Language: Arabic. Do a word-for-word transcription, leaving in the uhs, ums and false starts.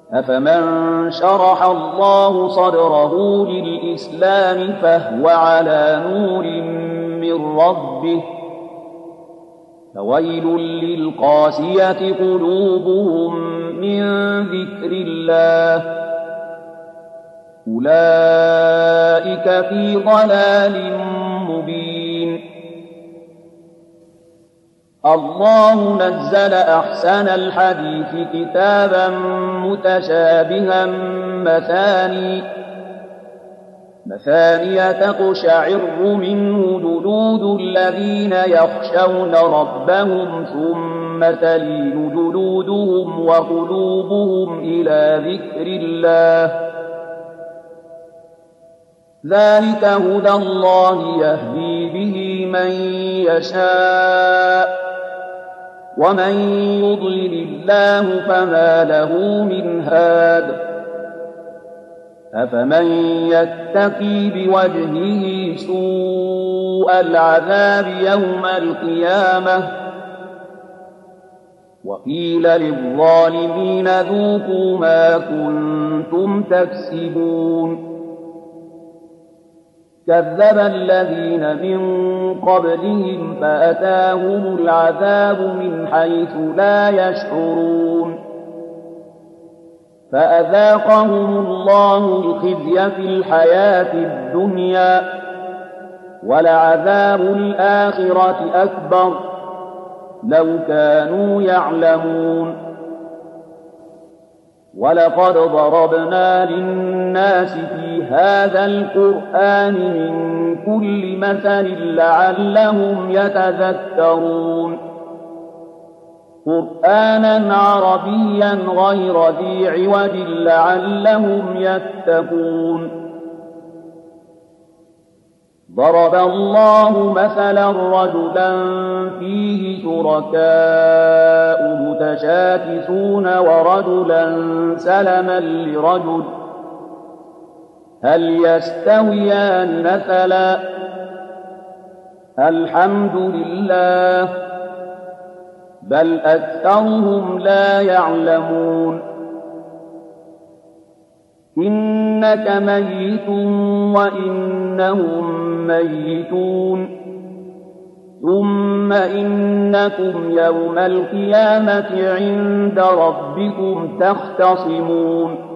أفمن شرح الله صدره للإسلام فهو على نور من ربه فويل للقاسية قلوبهم من ذكر الله أولئك في ضلال مبين. الله نزل أحسن الحديث كتابا متشابها مثاني مثانية تقشعر منه جلود الذين يخشون ربهم ثم تلين جلودهم وقلوبهم إلى ذكر الله ذلك هدى الله يهدي به من يشاء ومن يضلل الله فما له من هاد أفمن يتقي بوجهه سوء العذاب يوم القيامة وقيل للظالمين ذوقوا ما كنتم تكسبون. كذب الذين من قبلهم فأتاهم العذاب من حيث لا يشعرون فأذاقهم الله الخزي في الحياة الدنيا ولعذاب الآخرة أكبر لو كانوا يعلمون. ولقد ضربنا للناس في هذا القرآن من كل مثل لعلهم يتذكرون قرآنا عربيا غير ذي عوج لعلهم يتقون. ضرب الله مثلا رجلا فيه شركاء متشاكسون ورجلا سلما لرجل هل يستويان مثلا الحمد لله بل أكثرهم لا يعلمون. إنك ميت وإنهم ميتون ثم إنكم يوم القيامة عند ربكم تختصمون.